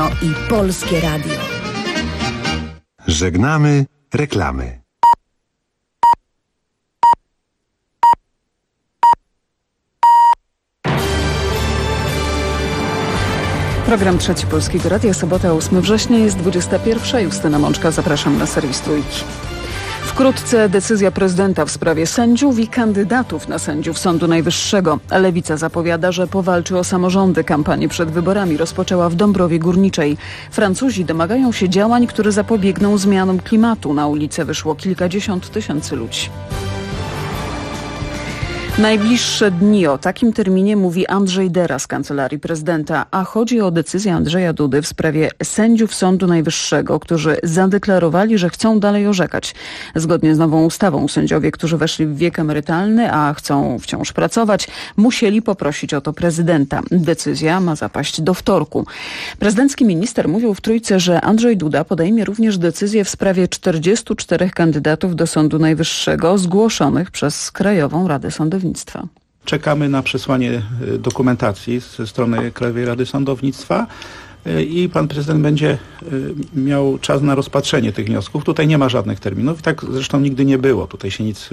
kino i Polskie Radio. Żegnamy reklamy. Program Trzeci Polskiego Radia, sobota 8 września, jest 21. Justyna Mączka, zapraszam na serwis Trójki. Wkrótce decyzja prezydenta w sprawie sędziów i kandydatów na sędziów Sądu Najwyższego. Lewica zapowiada, że powalczy o samorządy. Kampanię przed wyborami rozpoczęła w Dąbrowie Górniczej. Francuzi domagają się działań, które zapobiegną zmianom klimatu. Na ulicę wyszło kilkadziesiąt tysięcy ludzi. Najbliższe dni, o takim terminie mówi Andrzej Dera z Kancelarii Prezydenta, a chodzi o decyzję Andrzeja Dudy w sprawie sędziów Sądu Najwyższego, którzy zadeklarowali, że chcą dalej orzekać. Zgodnie z nową ustawą sędziowie, którzy weszli w wiek emerytalny, a chcą wciąż pracować, musieli poprosić o to prezydenta. Decyzja ma zapaść do wtorku. Prezydencki minister mówił w Trójce, że Andrzej Duda podejmie również decyzję w sprawie 44 kandydatów do Sądu Najwyższego zgłoszonych przez Krajową Radę Sądownictwa. Czekamy na przesłanie dokumentacji ze strony Krajowej Rady Sądownictwa i pan prezydent będzie miał czas na rozpatrzenie tych wniosków. Tutaj nie ma żadnych terminów. Tak zresztą nigdy nie było. Tutaj się nic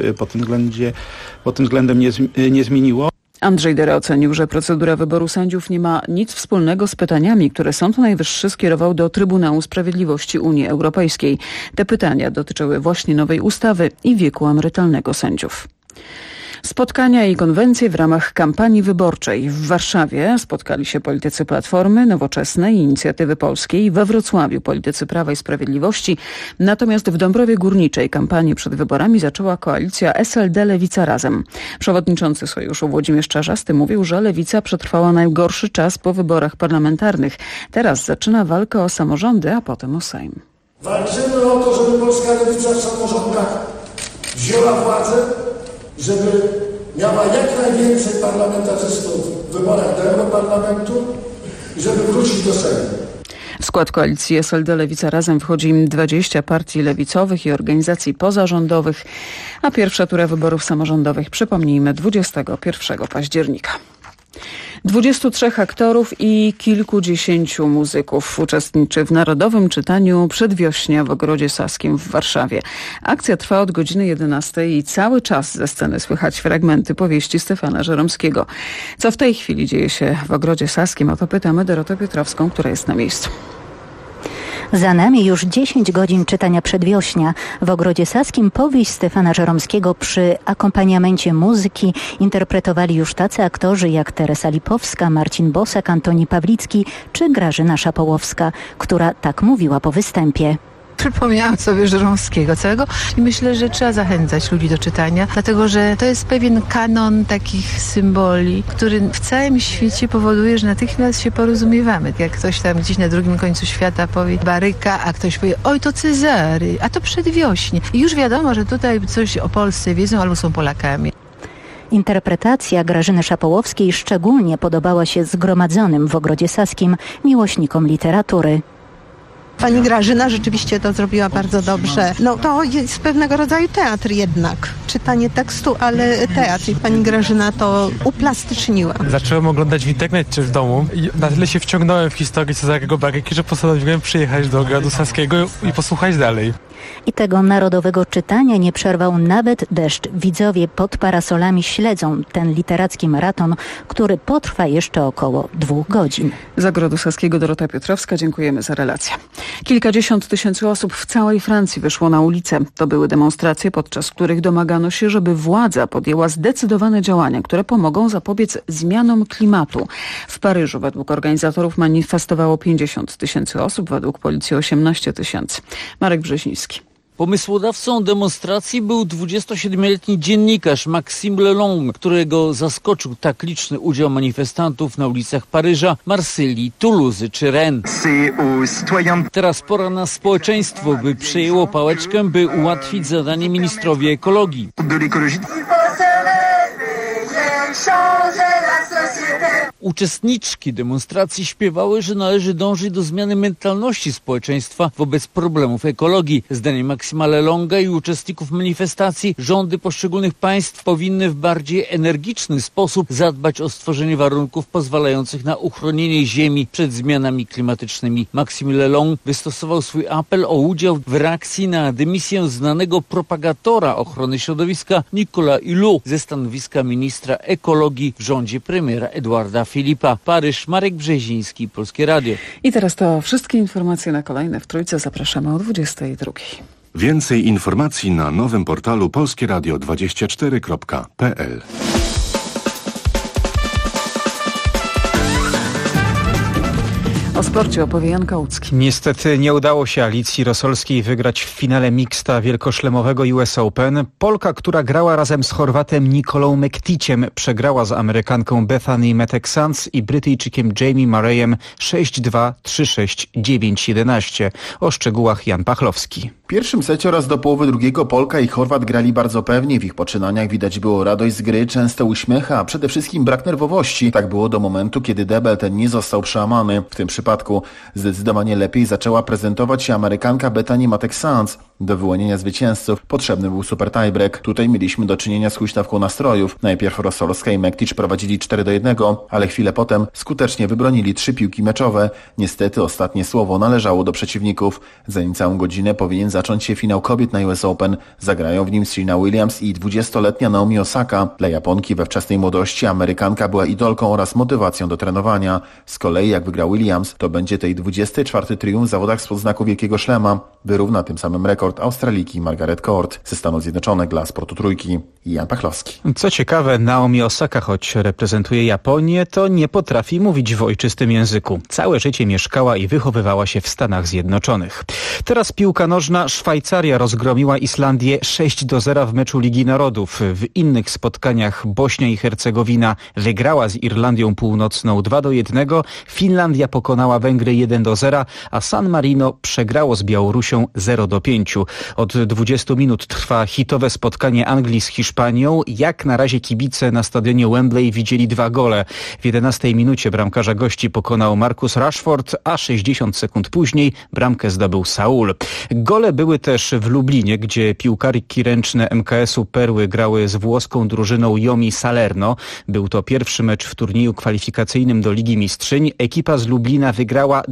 pod tym względem nie zmieniło. Andrzej Dera ocenił, że procedura wyboru sędziów nie ma nic wspólnego z pytaniami, które Sąd Najwyższy skierował do Trybunału Sprawiedliwości Unii Europejskiej. Te pytania dotyczyły właśnie nowej ustawy i wieku emerytalnego sędziów. Spotkania i konwencje w ramach kampanii wyborczej. W Warszawie spotkali się politycy Platformy, Nowoczesnej i Inicjatywy Polskiej. We Wrocławiu politycy Prawa i Sprawiedliwości. Natomiast w Dąbrowie Górniczej kampanię przed wyborami zaczęła koalicja SLD Lewica Razem. Przewodniczący Sojuszu Włodzimierz Czarzasty mówił, że Lewica przetrwała najgorszy czas po wyborach parlamentarnych. Teraz zaczyna walkę o samorządy, a potem o Sejm. Walczymy o to, żeby polska lewica w samorządach wzięła władzę, żeby miała jak najwięcej parlamentarzystów w wyborach do Europarlamentu i żeby wrócić do Sejmu. W skład koalicji SLD Lewica Razem wchodzi 20 partii lewicowych i organizacji pozarządowych, a pierwsza tura wyborów samorządowych, przypomnijmy, 21 października. 23 aktorów i kilkudziesięciu muzyków uczestniczy w Narodowym Czytaniu Przedwiośnia w Ogrodzie Saskim w Warszawie. Akcja trwa od godziny 11 i cały czas ze sceny słychać fragmenty powieści Stefana Żeromskiego. Co w tej chwili dzieje się w Ogrodzie Saskim? O to pytamy Dorotę Piotrowską, która jest na miejscu. Za nami już 10 godzin czytania Przedwiośnia. W Ogrodzie Saskim powieść Stefana Żeromskiego przy akompaniamencie muzyki interpretowali już tacy aktorzy jak Teresa Lipowska, Marcin Bosak, Antoni Pawlicki czy Grażyna Szapołowska, która tak mówiła po występie. Przypomniałam sobie Żeromskiego całego i myślę, że trzeba zachęcać ludzi do czytania, dlatego że to jest pewien kanon takich symboli, który w całym świecie powoduje, że natychmiast się porozumiewamy. Jak ktoś tam gdzieś na drugim końcu świata powie Baryka, a ktoś powie oj to Cezary, a to Przedwiośnie. I już wiadomo, że tutaj coś o Polsce wiedzą albo są Polakami. Interpretacja Grażyny Szapołowskiej szczególnie podobała się zgromadzonym w Ogrodzie Saskim miłośnikom literatury. Pani Grażyna rzeczywiście to zrobiła bardzo dobrze. No to jest pewnego rodzaju teatr jednak. Czytanie tekstu, ale teatr. I pani Grażyna to uplastyczniła. Zacząłem oglądać w internecie czy w domu i na tyle się wciągnąłem w historię Cezarego Baryki, że postanowiłem przyjechać do Ogrodu Saskiego i posłuchać dalej. I tego narodowego czytania nie przerwał nawet deszcz. Widzowie pod parasolami śledzą ten literacki maraton, który potrwa jeszcze około 2 godzin. Z Ogrodu Saskiego Dorota Piotrowska, dziękujemy za relację. Kilkadziesiąt tysięcy osób w całej Francji wyszło na ulicę. To były demonstracje, podczas których domagano się, żeby władza podjęła zdecydowane działania, które pomogą zapobiec zmianom klimatu. W Paryżu według organizatorów manifestowało 50 tysięcy osób, według policji 18 tysięcy. Marek Brzeziński. Pomysłodawcą demonstracji był 27-letni dziennikarz Maxime Lelong, którego zaskoczył tak liczny udział manifestantów na ulicach Paryża, Marsylii, Toulouse czy Rennes. Teraz pora na społeczeństwo, by przejęło pałeczkę, by ułatwić zadanie ministrowi ekologii. Uczestniczki demonstracji śpiewały, że należy dążyć do zmiany mentalności społeczeństwa wobec problemów ekologii. Zdaniem Maksima Lelonga i uczestników manifestacji rządy poszczególnych państw powinny w bardziej energiczny sposób zadbać o stworzenie warunków pozwalających na uchronienie ziemi przed zmianami klimatycznymi. Maksim Lelong wystosował swój apel o udział w reakcji na dymisję znanego propagatora ochrony środowiska Nicolas Hulot ze stanowiska ministra ekologii w rządzie premiera Eduarda Filipa. Paryż, Marek Brzeziński, Polskie Radio. I teraz to wszystkie informacje na kolejne w Trójce. Zapraszamy o 22:00. Więcej informacji na nowym portalu polskieradio24.pl. O sporcie opowie Jan Kałucki. Niestety nie udało się Alicji Rosolskiej wygrać w finale mixta wielkoszlemowego US Open. Polka, która grała razem z Chorwatem Nicolą Mekticiem, przegrała z Amerykanką Bethany Metek-Sands i Brytyjczykiem Jamie Murrayem 6-2, 3-6, 9-11. O szczegółach Jan Pachlowski. W pierwszym secie oraz do połowy drugiego Polka i Chorwat grali bardzo pewnie. W ich poczynaniach widać było radość z gry, częste uśmiechy, a przede wszystkim brak nerwowości. Tak było do momentu, kiedy debel ten nie został przełamany. W tym przypadku zdecydowanie lepiej zaczęła prezentować się Amerykanka Bethany Metek-Sands. Do wyłonienia zwycięzców potrzebny był super tiebreak. Tutaj mieliśmy do czynienia z huśtawką nastrojów. Najpierw Rosolska i Mektic prowadzili 4-1, ale chwilę potem skutecznie wybronili 3 piłki meczowe. Niestety ostatnie słowo należało do przeciwników. Za niecałą godzinę powinien zacząć się finał kobiet na US Open. Zagrają w nim Serena Williams i 20-letnia Naomi Osaka. Dla Japonki we wczesnej młodości Amerykanka była idolką oraz motywacją do trenowania. Z kolei jak wygra Williams, to będzie tej 24. triumf w zawodach spod znaku Wielkiego Szlema. Wyrówna tym samym rekord Australijki Margaret Court. Ze Stanów Zjednoczonych dla Sportu Trójki Jan Pachlowski. Co ciekawe, Naomi Osaka, choć reprezentuje Japonię, to nie potrafi mówić w ojczystym języku. Całe życie mieszkała i wychowywała się w Stanach Zjednoczonych. Teraz piłka nożna. Szwajcaria rozgromiła Islandię 6-0 w meczu Ligi Narodów. W innych spotkaniach Bośnia i Hercegowina wygrała z Irlandią Północną 2-1. Finlandia pokonała Węgry 1-0, a San Marino przegrało z Białorusią 0-5. Od 20 minut trwa hitowe spotkanie Anglii z Hiszpanią. Jak na razie kibice na stadionie Wembley widzieli 2 gole. W 11 minucie bramkarza gości pokonał Marcus Rashford, a 60 sekund później bramkę zdobył Saul. Gole były też w Lublinie, gdzie piłkarki ręczne MKS-u Perły grały z włoską drużyną Iomi Salerno. Był to pierwszy mecz w turnieju kwalifikacyjnym do Ligi Mistrzyń. Ekipa z Lublina wygrała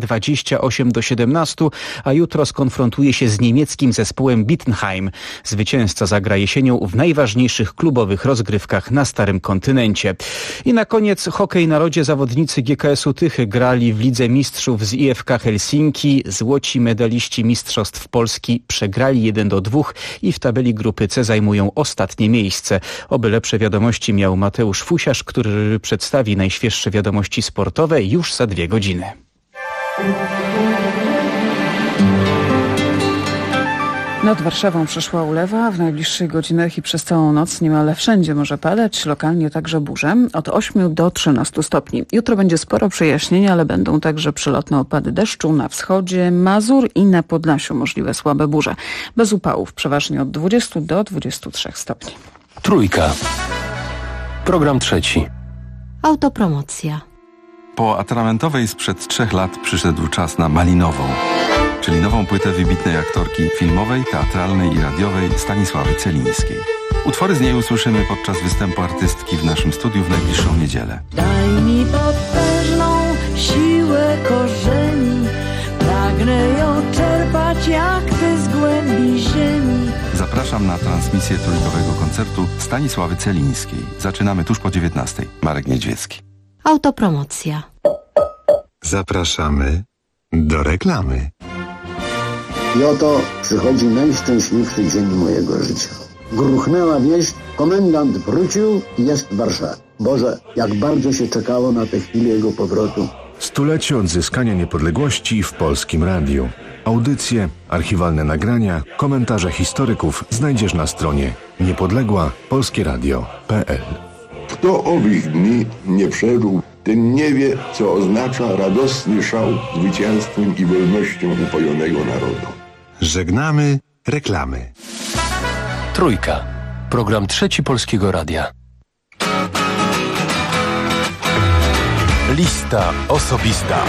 28-17, a jutro skonfrontuje się z niemieckim zespołem Bittenheim. Zwycięzca zagra jesienią w najważniejszych klubowych rozgrywkach na Starym Kontynencie. I na koniec hokej na lodzie. Zawodnicy GKS-u Tychy grali w Lidze Mistrzów z IFK Helsinki. Złoci medaliści Mistrzostw Polski przegrali 1-2 i w tabeli grupy C zajmują ostatnie miejsce. Oby lepsze wiadomości miał Mateusz Fusiarz, który przedstawi najświeższe wiadomości sportowe już za 2 godziny. Nad Warszawą przyszła ulewa. W najbliższych godzinach i przez całą noc niemal wszędzie może padać, lokalnie także burze, od 8 do 13 stopni. Jutro będzie sporo przejaśnienia, ale będą także przelotne opady deszczu na wschodzie, Mazur i na Podlasiu możliwe słabe burze. Bez upałów, przeważnie od 20 do 23 stopni. Trójka. Program trzeci. Autopromocja. Po atramentowej sprzed 3 lat przyszedł czas na malinową, czyli nową płytę wybitnej aktorki filmowej, teatralnej i radiowej Stanisławy Celińskiej. Utwory z niej usłyszymy podczas występu artystki w naszym studiu w najbliższą niedzielę. Daj mi potężną siłę korzeni, pragnę ją czerpać jak ty z głębi ziemi. Zapraszam na transmisję trójkowego koncertu Stanisławy Celińskiej. Zaczynamy tuż po 19:00. Marek Niedźwiecki. Autopromocja. Zapraszamy do reklamy. I oto przychodzi najszczęśliwszy dzień mojego życia. Gruchnęła wieść, komendant wrócił i jest w Warszawie. Boże, jak bardzo się czekało na tę chwilę jego powrotu. 100-lecie odzyskania niepodległości w Polskim Radiu. Audycje, archiwalne nagrania, komentarze historyków znajdziesz na stronie niepodległa-polskieradio.pl. Kto owych dni nie przeżył, ten nie wie, co oznacza radosny szał zwycięstwem i wolnością upojonego narodu. Żegnamy reklamy. Trójka. Program trzeci Polskiego Radia. Lista osobista.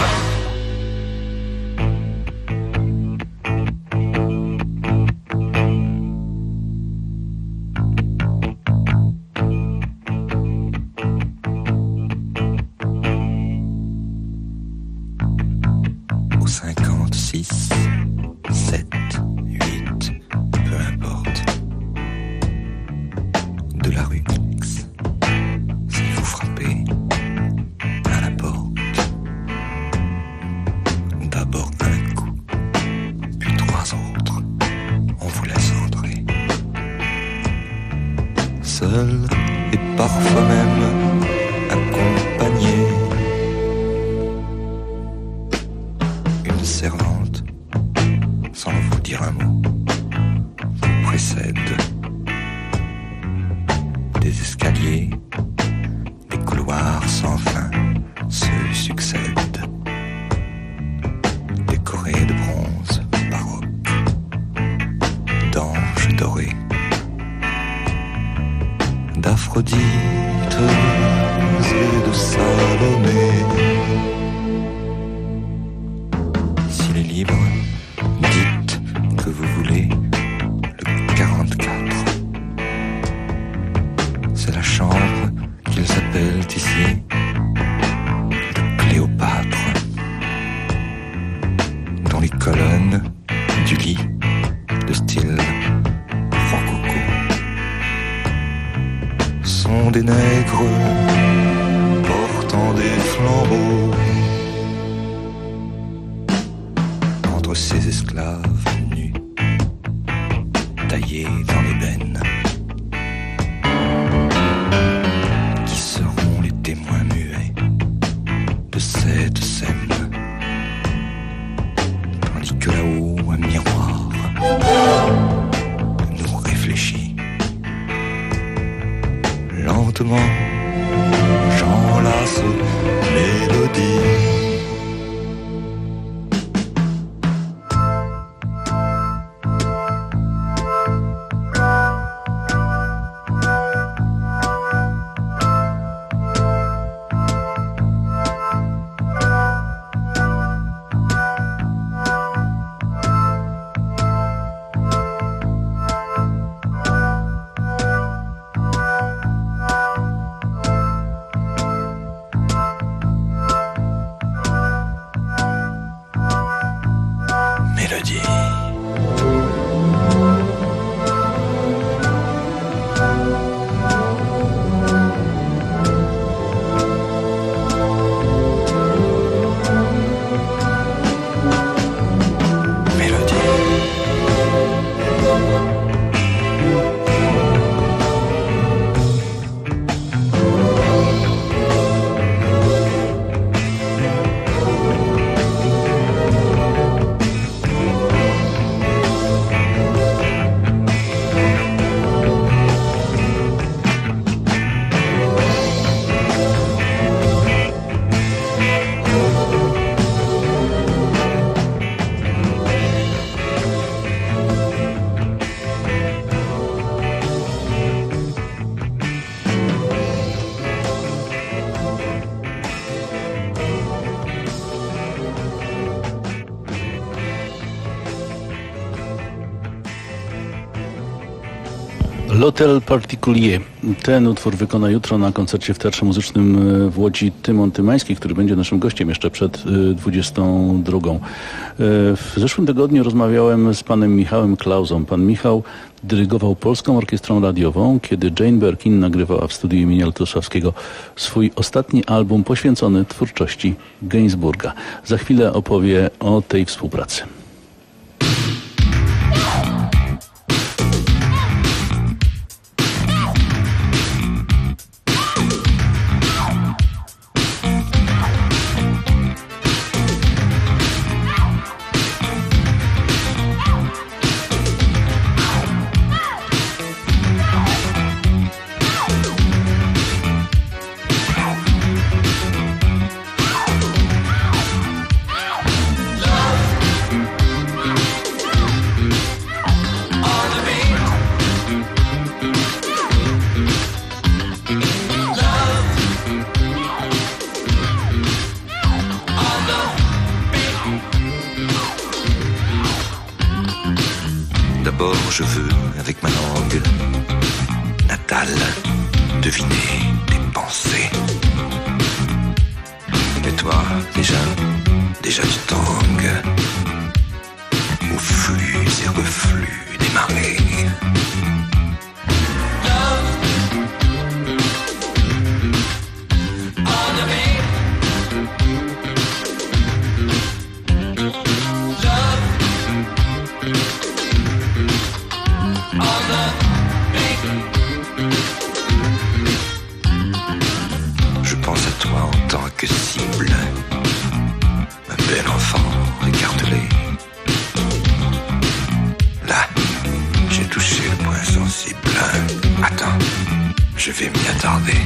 Au 56, 7, 8, peu importe. De la rue X, si vous frappez à la porte, d'abord un coup, puis 3 autres, on vous laisse entrer. Seul et parfois même accompagné. Une servante, sans vous dire un mot, vous précède. Des escaliers, des couloirs sans fin se succèdent, décorés de bronze baroque, d'anges dorés, d'Aphrodite et de Salomé. S'il est libre, dites que vous voulez le 44. C'est la chambre qu'ils appellent ici le Cléopâtre, dont les colonnes du lit de style rococo sont des nègres portant des flambeaux. Entre ces esclaves nus, taillés dans l'ébène, qui seront les témoins muets de cette scène, tandis que là-haut un miroir nous réfléchit. Lentement, j'enlace mélodie. L'Hôtel Particulier. Ten utwór wykona jutro na koncercie w Teatrze Muzycznym w Łodzi Tymon Tymański, który będzie naszym gościem jeszcze przed 22. W zeszłym tygodniu rozmawiałem z panem Michałem Klausą. Pan Michał dyrygował Polską Orkiestrą Radiową, kiedy Jane Birkin nagrywała w studiu imienia Lutosławskiego swój ostatni album poświęcony twórczości Gainsbourga. Za chwilę opowie o tej współpracy. D'abord, je veux, avec ma langue natale, deviner tes pensées. Et toi, déjà tu tangues aux flux et reflux des marées. Je pense à toi en tant que cible. Un bel enfant, regarde-les. Là, j'ai touché le point sensible. Attends, je vais m'y attarder.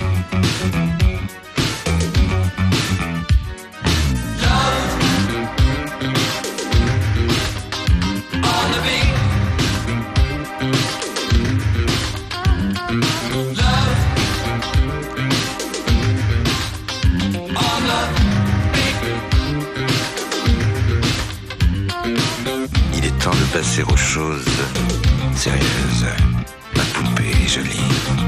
Il est temps de passer aux choses sérieuses. Ma poupée est jolie.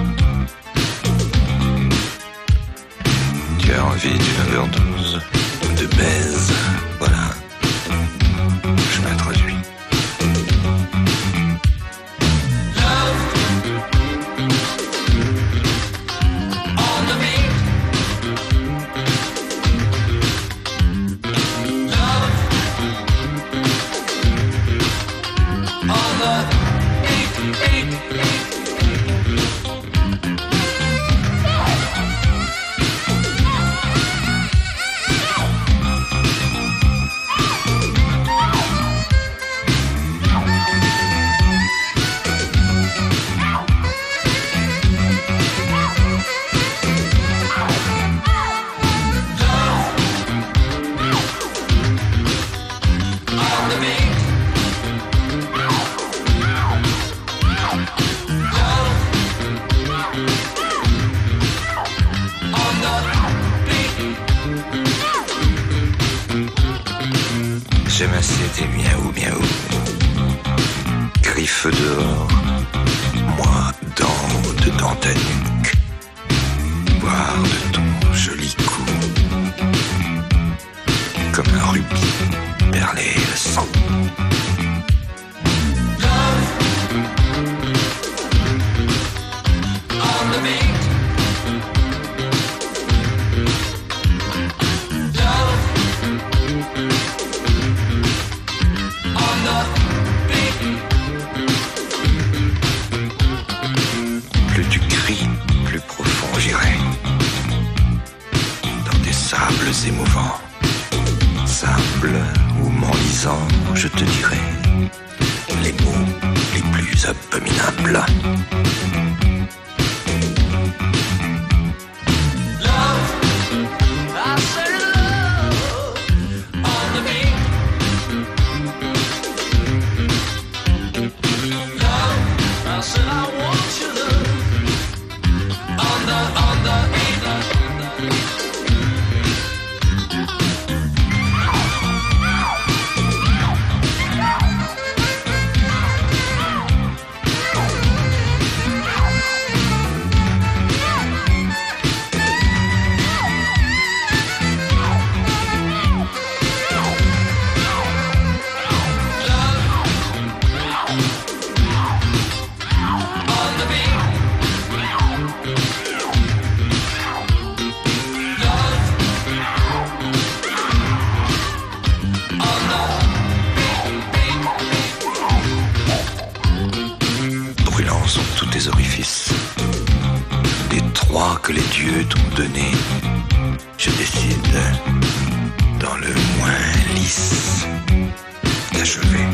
Tu as envie d'une overdose ou de baise? Voilà. Je m'introduis. J'aime assez tes miaou miaou. Griffe dehors, moi dedans ta nuque. Boire de ton joli cou, comme un rubis perlé de sang. Plus tu cries, plus profond j'irai. Dans des sables émouvants, sable où m'enlisant, je te dirai les mots les plus abominables. Brûlants sont tous tes orifices. Des trois que les dieux t'ont donnés, je décide, dans le moins lisse, d'achever,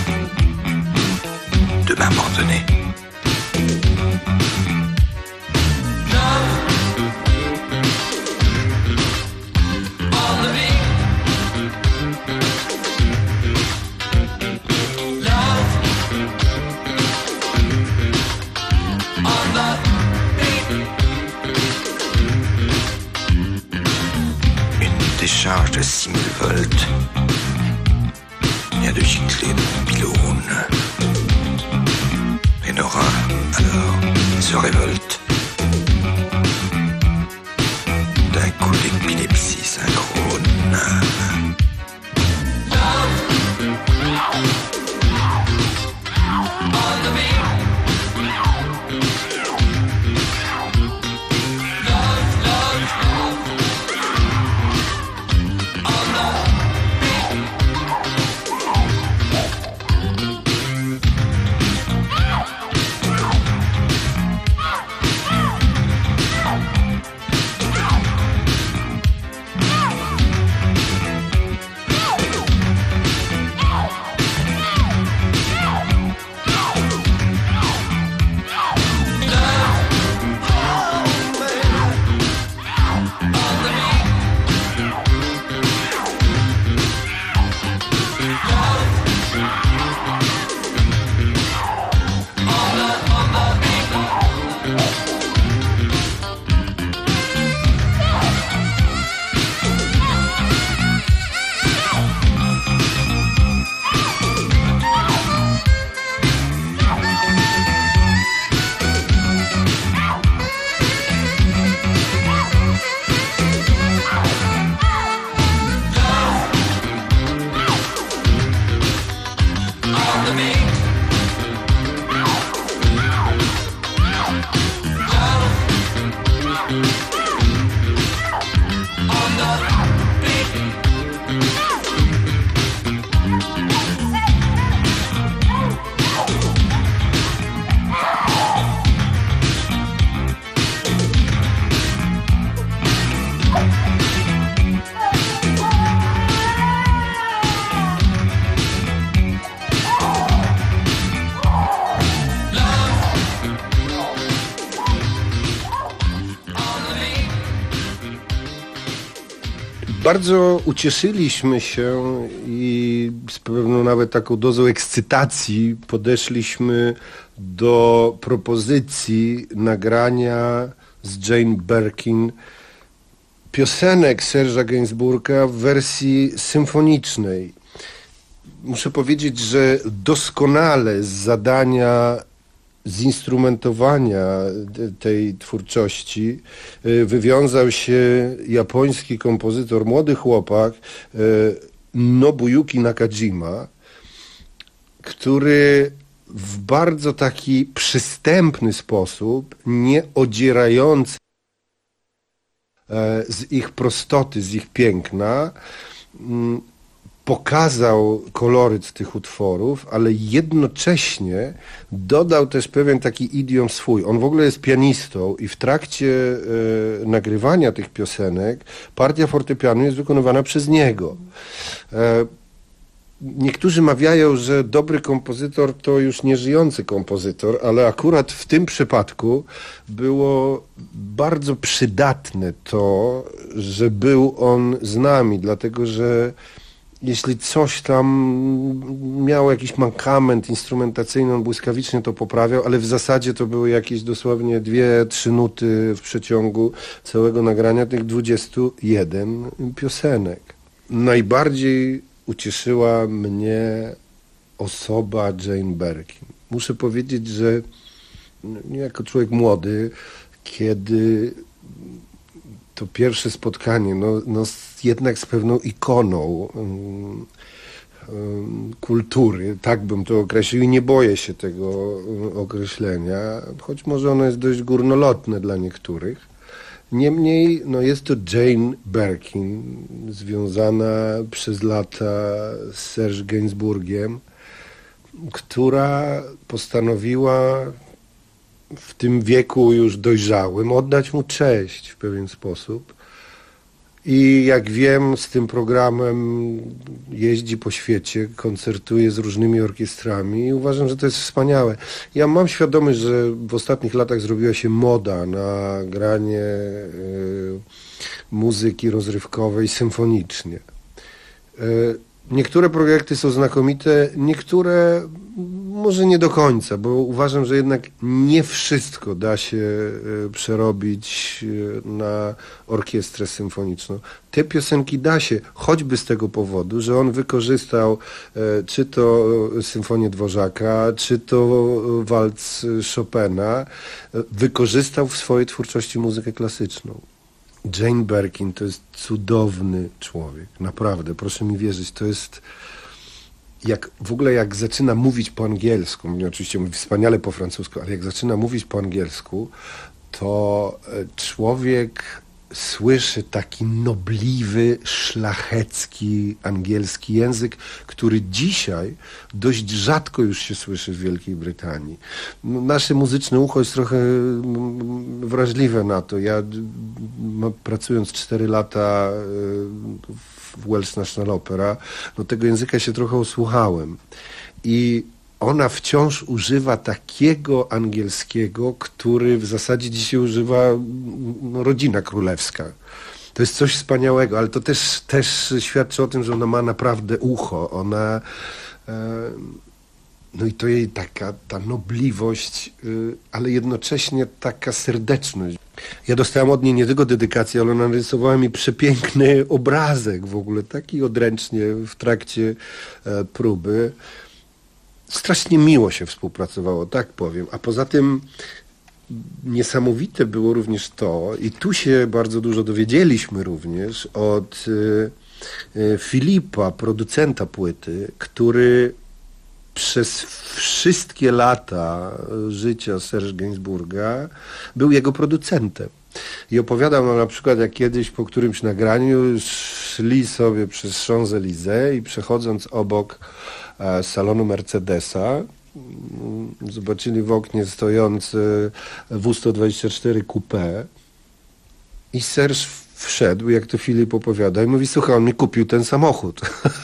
de m'abandonner. Charge de 6000 volts vient de gicler de mon pylône. Nora alors se révolte d'un coup d'épilepsie synchrone. Bardzo ucieszyliśmy się i z pewną nawet taką dozą ekscytacji podeszliśmy do propozycji nagrania z Jane Birkin piosenek Serge'a Gainsbourga w wersji symfonicznej. Muszę powiedzieć, że doskonale z zadania zinstrumentowania tej twórczości wywiązał się japoński kompozytor, młody chłopak Nobuyuki Nakajima, który w bardzo taki przystępny sposób, nie odzierający z ich prostoty, z ich piękna, pokazał koloryt tych utworów, ale jednocześnie dodał też pewien taki idiom swój. On w ogóle jest pianistą i w trakcie nagrywania tych piosenek partia fortepianu jest wykonywana przez niego. Niektórzy mawiają, że dobry kompozytor to już nieżyjący kompozytor, ale akurat w tym przypadku było bardzo przydatne to, że był on z nami, dlatego że jeśli coś tam miało jakiś mankament instrumentacyjny, on błyskawicznie to poprawiał, ale w zasadzie to były jakieś dosłownie 2-3 nuty w przeciągu całego nagrania tych 21 piosenek. Najbardziej ucieszyła mnie osoba Jane Birkin. Muszę powiedzieć, że jako człowiek młody, kiedy to pierwsze spotkanie, jednak z pewną ikoną kultury, tak bym to określił i nie boję się tego określenia, choć może ono jest dość górnolotne dla niektórych. Niemniej jest to Jane Birkin, związana przez lata z Serge Gainsbourgiem, która postanowiła w tym wieku już dojrzałym oddać mu cześć w pewien sposób. I jak wiem, z tym programem jeździ po świecie, koncertuje z różnymi orkiestrami i uważam, że to jest wspaniałe. Ja mam świadomość, że w ostatnich latach zrobiła się moda na granie muzyki rozrywkowej symfonicznie. Niektóre projekty są znakomite, niektóre Może nie do końca, bo uważam, że jednak nie wszystko da się przerobić na orkiestrę symfoniczną. Te piosenki da się, choćby z tego powodu, że on wykorzystał czy to symfonię Dworzaka, czy to walc Chopina, wykorzystał w swojej twórczości muzykę klasyczną. Jane Birkin to jest cudowny człowiek, naprawdę, proszę mi wierzyć, to jest... Jak zaczyna mówić po angielsku, mnie oczywiście mówi wspaniale po francusku, ale jak zaczyna mówić po angielsku, to człowiek słyszy taki nobliwy, szlachecki angielski język, który dzisiaj dość rzadko już się słyszy w Wielkiej Brytanii. Nasze muzyczne ucho jest trochę wrażliwe na to. Ja pracując 4 lata w Welsh National Opera, no tego języka się trochę osłuchałem. I ona wciąż używa takiego angielskiego, który w zasadzie dzisiaj używa rodzina królewska. To jest coś wspaniałego, ale to też świadczy o tym, że ona ma naprawdę ucho. Ona... No i to jej ta nobliwość, ale jednocześnie taka serdeczność. Ja dostałem od niej nie tylko dedykację, ale ona narysowała mi przepiękny obrazek w ogóle, taki odręcznie w trakcie próby. Strasznie miło się współpracowało, tak powiem. A poza tym niesamowite było również to, i tu się bardzo dużo dowiedzieliśmy również od Filipa, producenta płyty, który przez wszystkie lata życia Serge Gainsbourga był jego producentem. I opowiadał nam na przykład, jak kiedyś po którymś nagraniu szli sobie przez Champs-Élysées i przechodząc obok salonu Mercedesa, zobaczyli w oknie stojący W124 Coupé i Serge wszedł, jak to Filip opowiada, i mówi: słuchaj, on mi kupił ten samochód.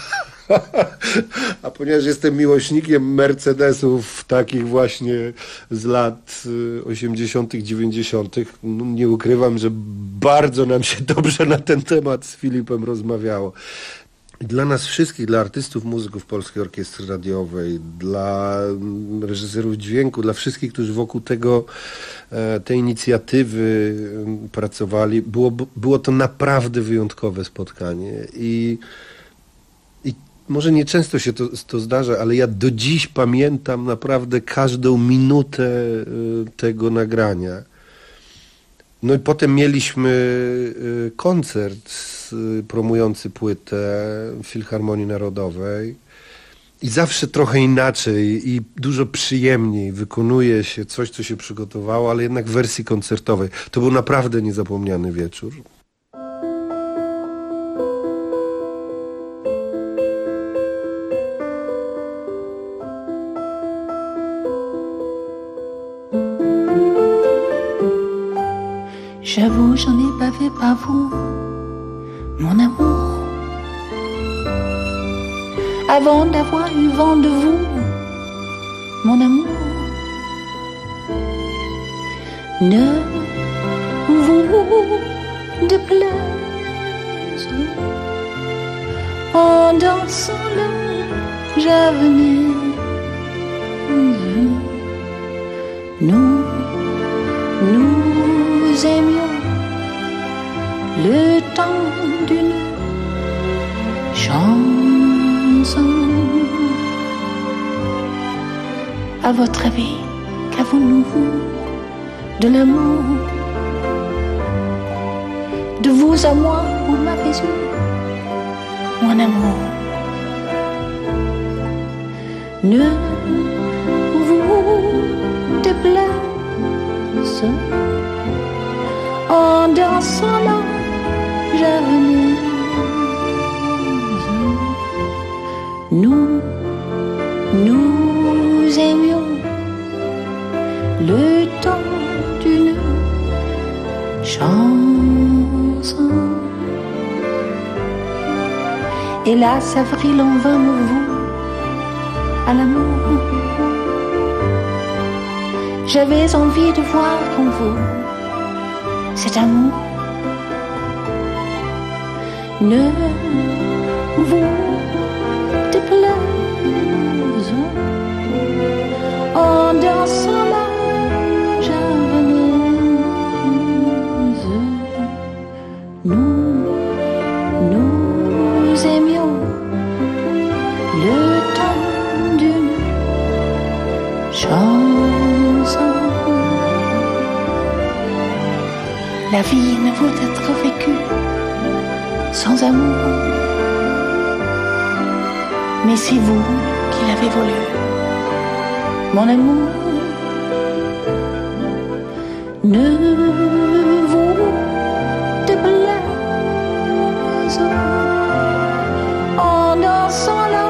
A ponieważ jestem miłośnikiem Mercedesów takich właśnie z lat 80., 90., no nie ukrywam, że bardzo nam się dobrze na ten temat z Filipem rozmawiało. Dla nas wszystkich, dla artystów, muzyków Polskiej Orkiestry Radiowej, dla reżyserów dźwięku, dla wszystkich, którzy wokół tej inicjatywy pracowali, było to naprawdę wyjątkowe spotkanie. I może nie często się to zdarza, ale ja do dziś pamiętam naprawdę każdą minutę tego nagrania. No i potem mieliśmy koncert promujący płytę w Filharmonii Narodowej i zawsze trochę inaczej i dużo przyjemniej wykonuje się coś, co się przygotowało, ale jednak w wersji koncertowej. To był naprawdę niezapomniany wieczór. J'avoue, j'en ai bavé par vous, mon amour. Avant d'avoir eu vent de vous, mon amour. Ne vous déplaise, en dansant l'avenir. Nous aimions le temps d'une chanson. À votre avis, qu'avons-nous de l'amour? De vous à moi, vous m'avez eu, mon amour. Ne vous déplaise, en dansant l'avenir. Nous aimions le temps d'une chanson. Hélas, avril, en vain me voue à l'amour. J'avais envie de voir en vous cet amour. Ne vous déplaise, chanson. La vie ne vaut être vécue sans amour. Mais c'est vous qui l'avez voulu, mon amour. Ne vous déplaise en dansant la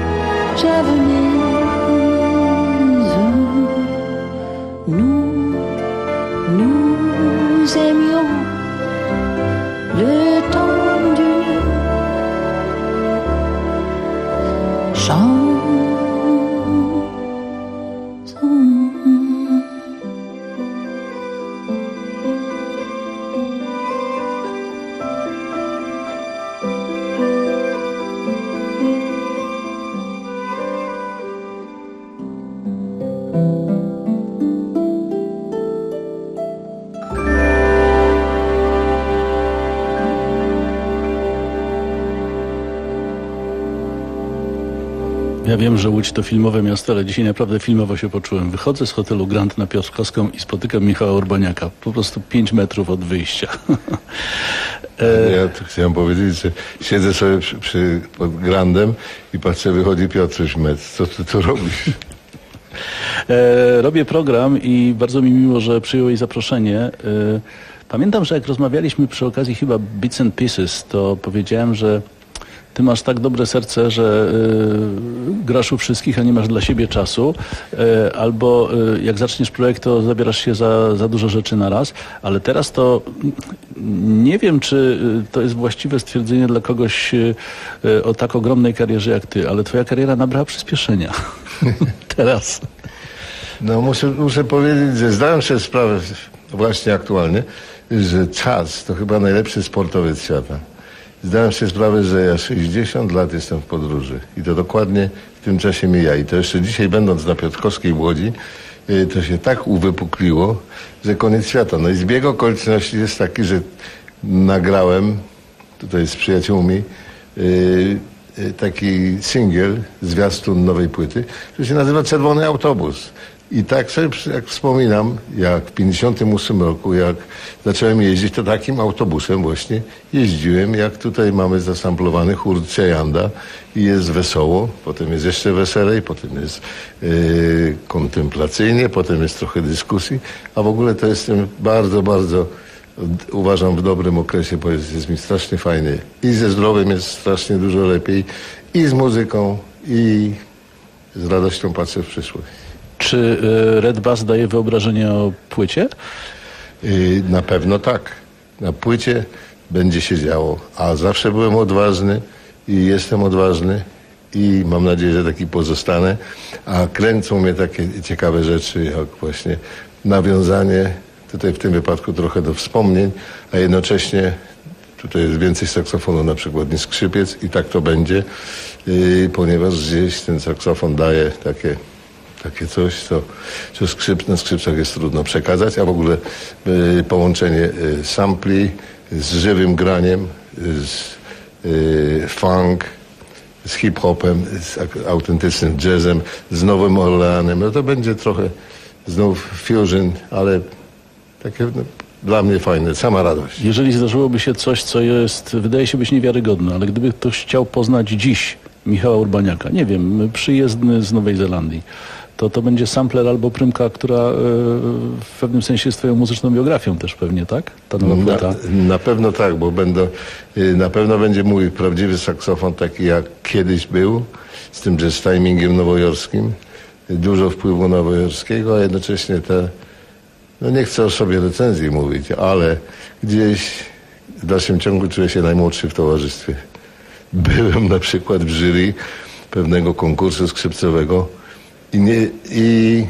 javanaise. Nous aimions le temps du chant. Ja wiem, że Łódź to filmowe miasto, ale dzisiaj naprawdę filmowo się poczułem. Wychodzę z hotelu Grand na Piotrkowską i spotykam Michała Urbaniaka. Po prostu 5 metrów od wyjścia. Ja to chciałem powiedzieć, że siedzę sobie pod Grandem i patrzę, wychodzi Piotruś Metz. Co ty tu robisz? Robię program i bardzo mi miło, że przyjąłeś zaproszenie. Pamiętam, że jak rozmawialiśmy przy okazji chyba Bits and Pieces, to powiedziałem, że ty masz tak dobre serce, że grasz u wszystkich, a nie masz dla siebie czasu. Albo jak zaczniesz projekt, to zabierasz się za dużo rzeczy na raz. Ale teraz to nie wiem, czy to jest właściwe stwierdzenie dla kogoś o tak ogromnej karierze jak ty, ale twoja kariera nabrała przyspieszenia. Teraz. No muszę powiedzieć, że zdałem sobie sprawę właśnie aktualnie, że czas to chyba najlepszy sportowiec świata. Zdałem sobie sprawę, że ja 60 lat jestem w podróży i to dokładnie w tym czasie mija. I to jeszcze dzisiaj, będąc na Piotrkowskiej w Łodzi, to się tak uwypukliło, że koniec świata. No i zbieg okoliczności jest taki, że nagrałem tutaj z przyjaciółmi taki singiel, zwiastun nowej płyty, który się nazywa Czerwony Autobus. I tak sobie jak wspominam, jak w 58 roku, jak zacząłem jeździć, to takim autobusem właśnie jeździłem, jak tutaj mamy zasamplowany chór Czejanda i jest wesoło, potem jest jeszcze weselej, potem jest kontemplacyjnie, potem jest trochę dyskusji, a w ogóle to jestem bardzo, bardzo, uważam, w dobrym okresie, bo jest mi strasznie fajny. I ze zdrowiem jest strasznie dużo lepiej, i z muzyką, i z radością patrzę w przyszłość. Czy Red Bass daje wyobrażenie o płycie? Na pewno tak. Na płycie będzie się działo. A zawsze byłem odważny i jestem odważny i mam nadzieję, że taki pozostanę. A kręcą mnie takie ciekawe rzeczy, jak właśnie nawiązanie, tutaj w tym wypadku trochę do wspomnień, a jednocześnie tutaj jest więcej saksofonu na przykład niż skrzypiec i tak to będzie, ponieważ gdzieś ten saksofon daje takie coś, co na skrzypcach jest trudno przekazać, a w ogóle połączenie sampli z żywym graniem, z funk, z hip-hopem, z autentycznym jazzem, z Nowym Orleanem. No to będzie trochę znów fusion, ale takie dla mnie fajne, sama radość. Jeżeli zdarzyłoby się coś, co wydaje się być niewiarygodne, ale gdyby ktoś chciał poznać dziś Michała Urbaniaka, nie wiem, przyjezdny z Nowej Zelandii, to będzie sampler albo prymka, która w pewnym sensie jest twoją muzyczną biografią też pewnie, tak? Ta nowa płyta. Na pewno tak, bo na pewno będzie mój prawdziwy saksofon taki jak kiedyś był, z tym jazz timingiem nowojorskim, dużo wpływu nowojorskiego, a jednocześnie no nie chcę o sobie recenzji mówić, ale gdzieś w dalszym ciągu czuję się najmłodszy w towarzystwie. Byłem na przykład w jury pewnego konkursu skrzypcowego i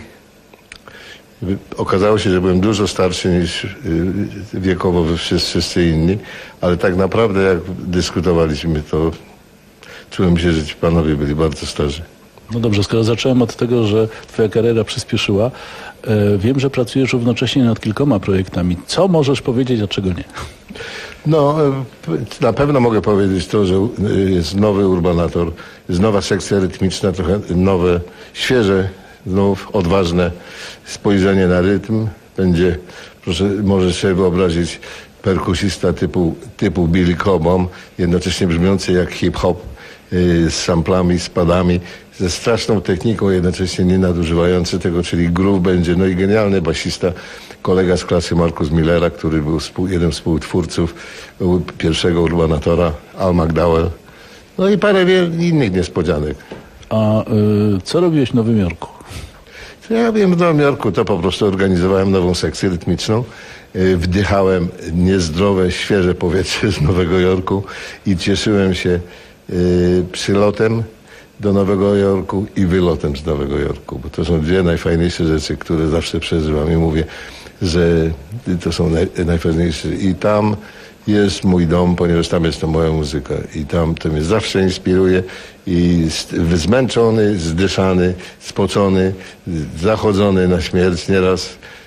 okazało się, że byłem dużo starszy niż wiekowo wszyscy inni, ale tak naprawdę jak dyskutowaliśmy, to czułem się, że ci panowie byli bardzo starzy. No dobrze, skoro zacząłem od tego, że twoja kariera przyspieszyła, wiem, że pracujesz równocześnie nad kilkoma projektami. Co możesz powiedzieć, a czego nie? No, na pewno mogę powiedzieć to, że jest nowy Urbanator, jest nowa sekcja rytmiczna, trochę nowe, świeże znów odważne spojrzenie na rytm. Możesz sobie wyobrazić perkusista typu Billy Cobham, jednocześnie brzmiący jak hip-hop, z samplami, z padami, ze straszną techniką, jednocześnie nie nadużywający tego, czyli groove będzie. No i genialny basista, kolega z klasy Marcus Millera, który był jeden z współtwórców pierwszego Urbanatora, Al McDowell. No i parę innych niespodzianek. A co robiłeś w Nowym Jorku? Co ja robiłem w Nowym Jorku, to po prostu organizowałem nową sekcję rytmiczną. Wdychałem niezdrowe, świeże powietrze z Nowego Jorku i cieszyłem się przylotem do Nowego Jorku i wylotem z Nowego Jorku, bo to są dwie najfajniejsze rzeczy, które zawsze przeżywam i mówię, że to są najfajniejsze. I tam jest mój dom, ponieważ tam jest to moja muzyka i tam to mnie zawsze inspiruje i zmęczony, zdyszany, spocony, zachodzony na śmierć nieraz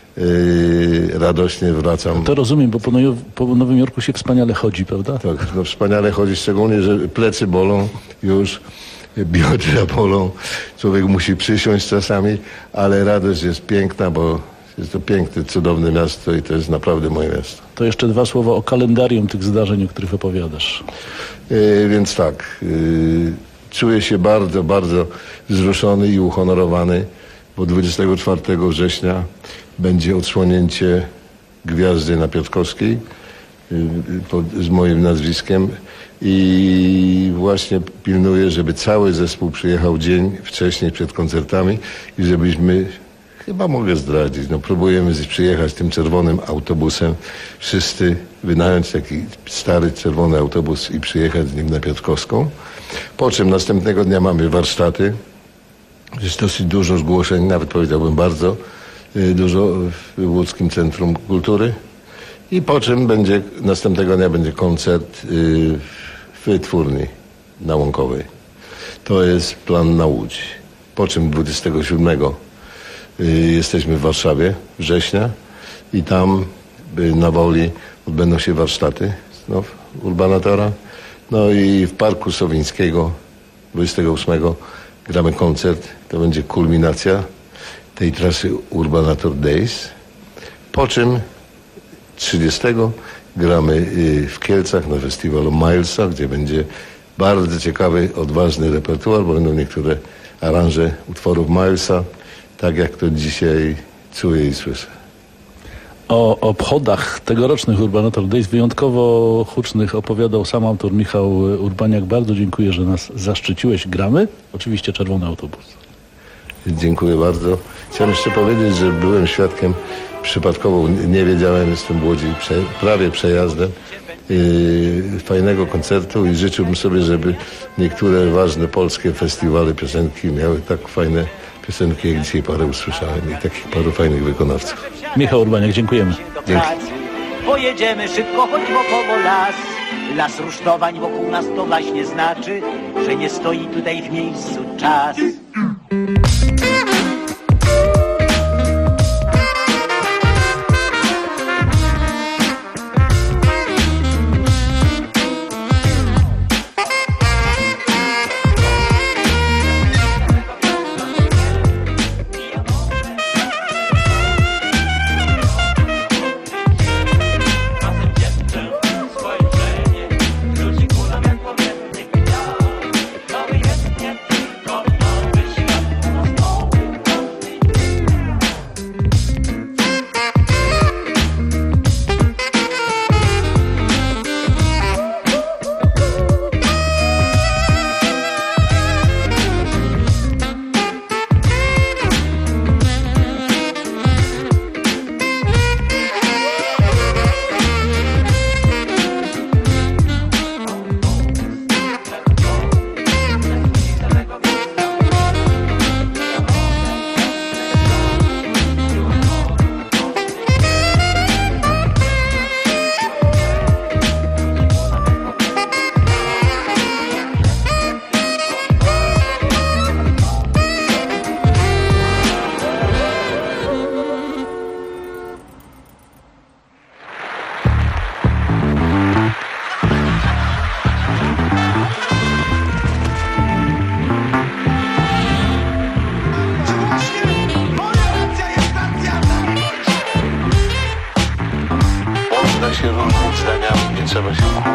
radośnie wracam. To rozumiem, bo po Nowym Jorku się wspaniale chodzi, prawda? Tak, no wspaniale chodzi, szczególnie, że plecy bolą już, biodra bolą, człowiek musi przysiąść czasami, ale radość jest piękna, bo jest to piękne, cudowne miasto i to jest naprawdę moje miasto. To jeszcze dwa słowa o kalendarium tych zdarzeń, o których opowiadasz. Więc tak, czuję się bardzo, bardzo wzruszony i uhonorowany, bo 24 września będzie odsłonięcie Gwiazdy na Piotrkowskiej z moim nazwiskiem i właśnie pilnuję, żeby cały zespół przyjechał dzień wcześniej przed koncertami i żebyśmy, chyba mogę zdradzić, no próbujemy przyjechać tym czerwonym autobusem, wszyscy wynająć taki stary czerwony autobus i przyjechać z nim na Piotrkowską, po czym następnego dnia mamy warsztaty, jest dosyć dużo zgłoszeń, nawet powiedziałbym bardzo dużo w Łódzkim Centrum Kultury i po czym następnego dnia będzie koncert w Wytwórni na Łąkowej. To jest plan na Łódź. Po czym 27 jesteśmy w Warszawie, września i tam na Woli odbędą się warsztaty znów Urbanatora. No i w Parku Sowińskiego 28 gramy koncert. To będzie kulminacja tej trasy Urbanator Days. Po czym 30 gramy w Kielcach na festiwalu Milesa, gdzie będzie bardzo ciekawy, odważny repertuar, bo będą niektóre aranże utworów Milesa, tak jak to dzisiaj czuję i słyszę. O obchodach tegorocznych Urbanator Days wyjątkowo hucznych opowiadał sam autor Michał Urbaniak. Bardzo dziękuję, że nas zaszczyciłeś. Gramy. Oczywiście czerwony autobus. Dziękuję bardzo. Chciałem jeszcze powiedzieć, że byłem świadkiem przypadkowo, nie wiedziałem, jestem w Łodzi prawie przejazdem, fajnego koncertu i życzyłbym sobie, żeby niektóre ważne polskie festiwale piosenki miały tak fajne piosenki, jak dzisiaj parę usłyszałem i takich paru fajnych wykonawców. Michał Urbaniak, dziękujemy. Dzięki. Pojedziemy szybko, choć wokoło las rusztowań wokół nas to właśnie znaczy, że nie stoi tutaj w miejscu czas. Nowy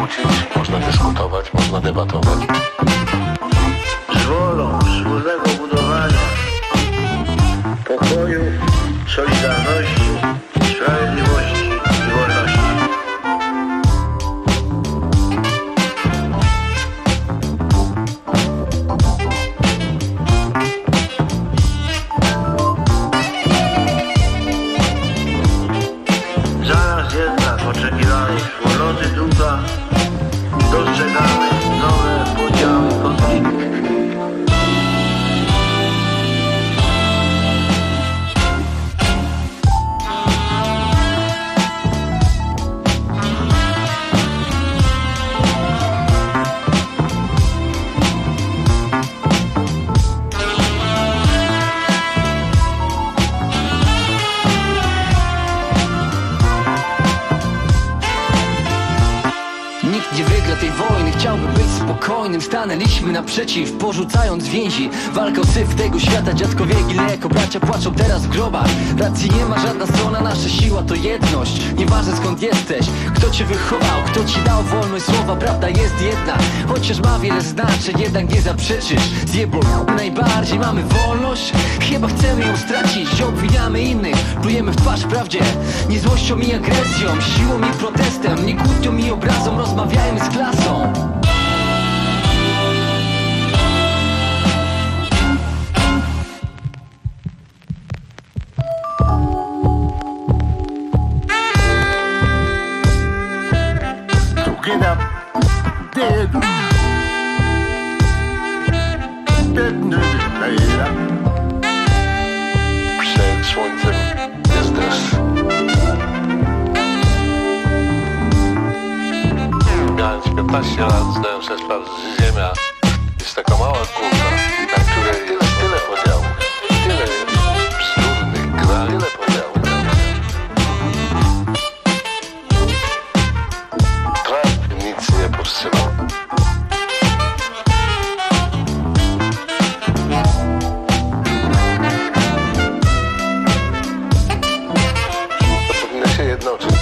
kłócić, można dyskutować, można debatować. Z wolą wspólnego budowania pokoju, solidarności, sprawiedliwości i wolności. Zaraz jednak oczekiwanej wspólnoty ducha dostrzegamy nowe podziały, konflikty. Tej wojny chciałby być spokojnym. Stanęliśmy naprzeciw, porzucając więzi. Walka o syf tego świata. Dziadkowie gilne jako bracia płaczą teraz w grobach. Racji nie ma żadna strona, nasza siła to jedność. Nieważne skąd jesteś, kto cię wychował, kto ci dał wolność słowa. Prawda jest jedna, chociaż ma wiele znaczeń, jednak nie zaprzeczysz. Zjebol najbardziej, mamy wolność, chyba chcemy ją stracić. Obwiniamy innych, plujemy w twarz prawdzie. Nie złością i agresją, siłą i protestem, nie kłótnią i obrazą, rozmawiajmy z klasą. To get up, dead, Przed słońcem jest deszcz. Miałem 15 lat, zdałem sobie sprawę, że Ziemia jest taka mała kulka, na której jest tyle podziałów, tyle jest bzdurnych gra, tyle podziałów. Prawie nic nie powstrzymał. To powinno się jednoczyć.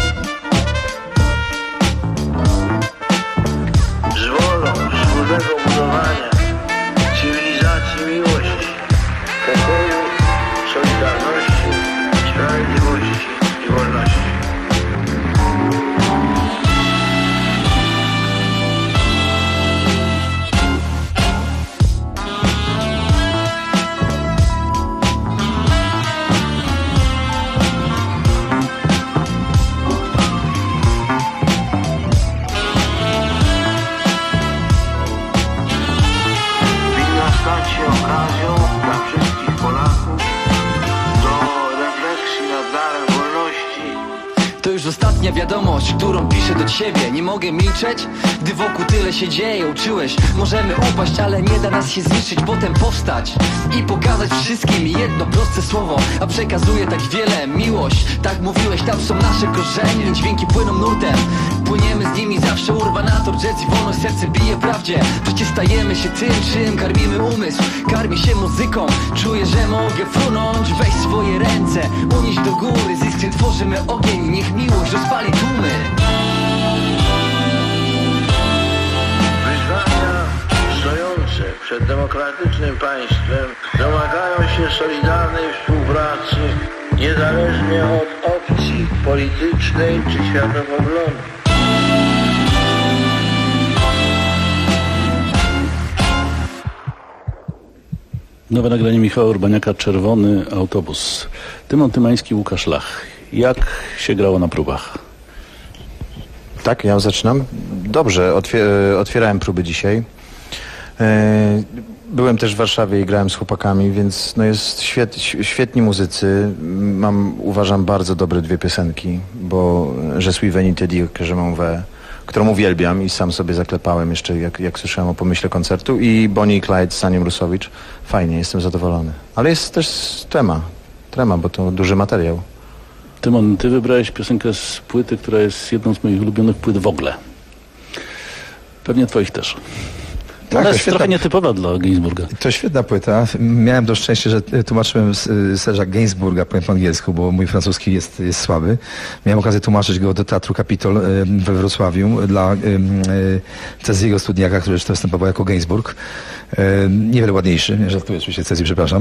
z wolą wspólnego budowania cywilizacji miłości, pokoju, solidarności, sprawiedliwości i wolności. Stać się okazją dla wszystkich Polaków do refleksji nad darem wolności. To już ostatnia wiadomość, którą piszę do ciebie. Nie mogę milczeć, gdy wokół tyle się dzieje. Uczyłeś, możemy upaść, ale nie da nas się zniszczyć. Potem powstać i pokazać wszystkim jedno proste słowo, a przekazuje tak wiele. Miłość, tak mówiłeś, tam są nasze korzenie. Dźwięki płyną nurtem, płyniemy z nimi zawsze. Urbanator, jazz i wolność, serce bije prawdzie. Przecież stajemy się tym, czym karmimy umysł. Karmię się muzyką, czuję, że mogę frunąć. Weź swoje ręce, unieś do góry. Z iskry tworzymy ogień, niech miłość rozpali tłumy. Wyzwania stojące przed demokratycznym państwem domagają się solidarnej współpracy niezależnie od opcji politycznej czy światopoglądu. Nowe nagranie Michała Urbaniaka, Czerwony autobus. Tymon Tymański, Łukasz Lach. Jak się grało na próbach? Tak, ja zaczynam. Dobrze, otwierałem próby dzisiaj. Byłem też w Warszawie i grałem z chłopakami, więc no jest świetni muzycy. Uważam, bardzo dobre dwie piosenki, bo Je suis venu te dire que je m'en vais, którą uwielbiam i sam sobie zaklepałem jeszcze, jak słyszałem o pomyśle koncertu, i Bonnie i Clyde z Saniem Rusowicz. Fajnie, jestem zadowolony. Ale jest też trema, bo to duży materiał. Tymon, ty wybrałeś piosenkę z płyty, która jest jedną z moich ulubionych płyt w ogóle. Pewnie twoich też. Ona to jest świetna, trochę nietypowa dla Gainsbourga. To świetna płyta. Miałem to szczęście, że tłumaczyłem Serge'a Gainsbourga, powiem po angielsku, bo mój francuski jest słaby. Miałem okazję tłumaczyć go do Teatru Kapitol we Wrocławiu dla Ceziego Studniaka, który też występował jako Gainsbourg. Niewiele ładniejszy, żartuję oczywiście, Cezji, przepraszam.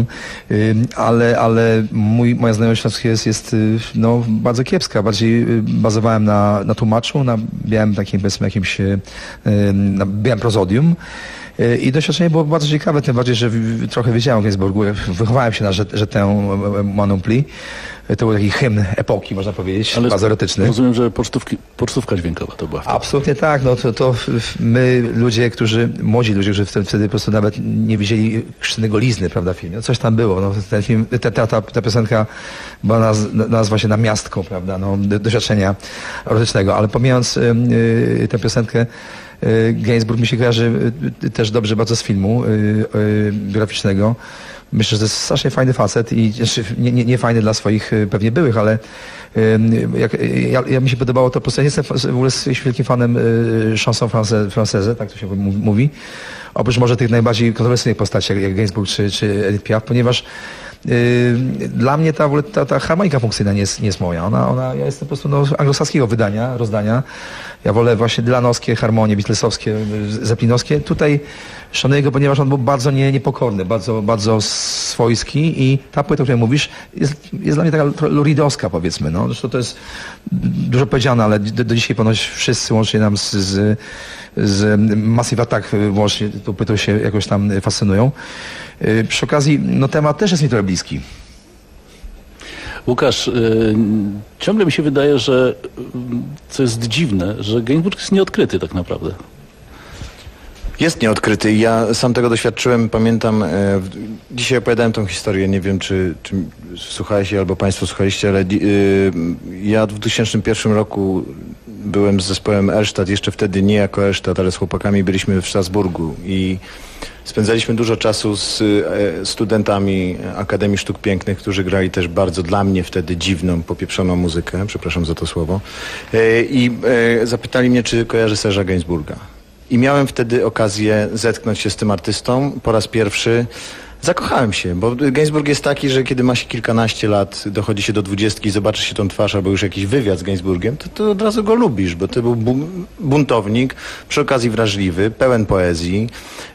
Ale moja znajomość francuska jest bardzo kiepska. Bardziej bazowałem na tłumaczu, na białym takim, powiedzmy, jakimś białym prozodium. I doświadczenie było bardzo ciekawe, tym bardziej, że trochę wiedziałem o Gainsbourgu. Wychowałem się na J'étais moi non plus. To był taki hymn epoki, można powiedzieć, bardzo erotyczny. Rozumiem, że pocztówka dźwiękowa to była. Absolutnie tak. To my, młodzi ludzie, którzy wtedy po prostu nawet nie widzieli Krzysztyny Golizny, prawda, w filmie. Coś tam było. No, ten film, ta piosenka była nas właśnie namiastką, prawda, doświadczenia erotycznego. Ale pomijając tę piosenkę, Gainsbourg mi się kojarzy też dobrze bardzo z filmu biograficznego. Myślę, że to jest strasznie fajny facet i nie fajny dla swoich pewnie byłych, ale mi się podobało to po prostu. Ja jestem w ogóle wielkim fanem chanson française, tak to się mówi. Oprócz może tych najbardziej kontrowersyjnych postaci, jak Gainsbourg czy Edith Piaf, ponieważ dla mnie ta harmonika funkcyjna nie jest moja. Ja jestem po prostu anglosaskiego rozdania. Ja wolę właśnie dylanowskie harmonie, beatlesowskie, zeplinowskie. Tutaj szanuję go, ponieważ on był bardzo niepokorny, bardzo, bardzo swojski i ta płyta, o której mówisz, jest dla mnie taka luridowska, powiedzmy. No. Zresztą to jest dużo powiedziane, ale do dzisiaj ponoć wszyscy łącznie nam z Massive Attack łącznie tą płytą się jakoś tam fascynują. Przy okazji, temat też jest mi trochę bliski. Łukasz, ciągle mi się wydaje, że co jest dziwne, że Gainsbourg jest nieodkryty tak naprawdę. Jest nieodkryty. Ja sam tego doświadczyłem, pamiętam, dzisiaj opowiadałem tą historię, nie wiem czy słuchałeś albo Państwo słuchaliście, ale ja w 2001 roku byłem z zespołem Erstadt, jeszcze wtedy nie jako Erstadt, ale z chłopakami byliśmy w Strasburgu i spędzaliśmy dużo czasu z studentami Akademii Sztuk Pięknych, którzy grali też bardzo dla mnie wtedy dziwną, popieprzoną muzykę, przepraszam za to słowo, i zapytali mnie, czy kojarzę Serge'a Gainsbourga. I miałem wtedy okazję zetknąć się z tym artystą po raz pierwszy. Zakochałem się, bo Gainsbourg jest taki, że kiedy ma się kilkanaście lat, dochodzi się do 20 i zobaczy się tą twarz albo już jakiś wywiad z Gainsbourgiem, to od razu go lubisz, bo to był buntownik, przy okazji wrażliwy, pełen poezji,